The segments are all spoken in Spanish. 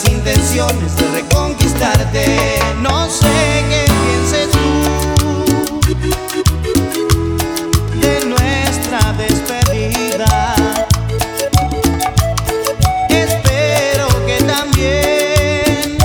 intenciones de reconquistarte. No sé qué pienses tú de nuestra despedida. Espero que también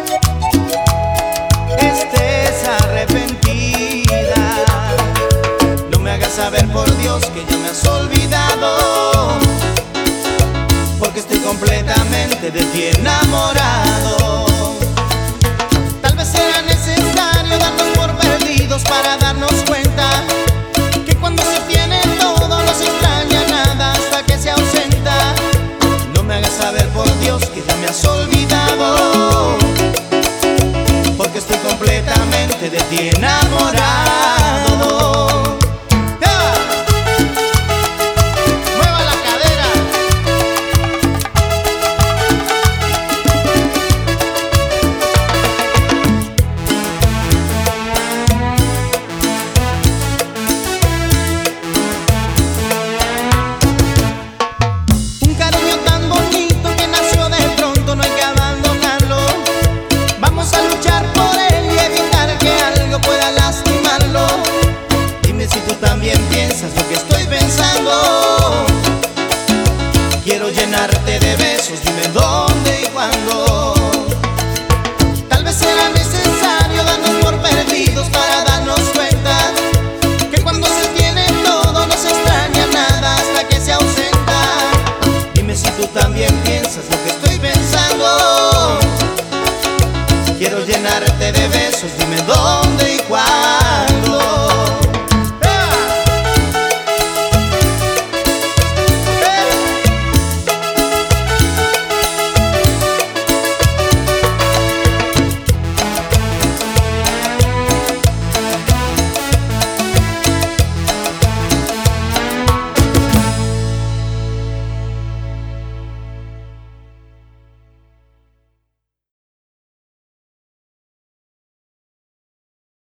estés arrepentida. No me hagas saber, por Dios, que ya me has olvidado, porque estoy completamente de ti enamorado. Tal vez sea necesario darnos por perdidos para darnos cuenta que cuando se tiene todo no se extraña nada hasta que se ausenta. No me hagas saber, por Dios, que ya me has olvidado, porque estoy completamente de ti enamorado.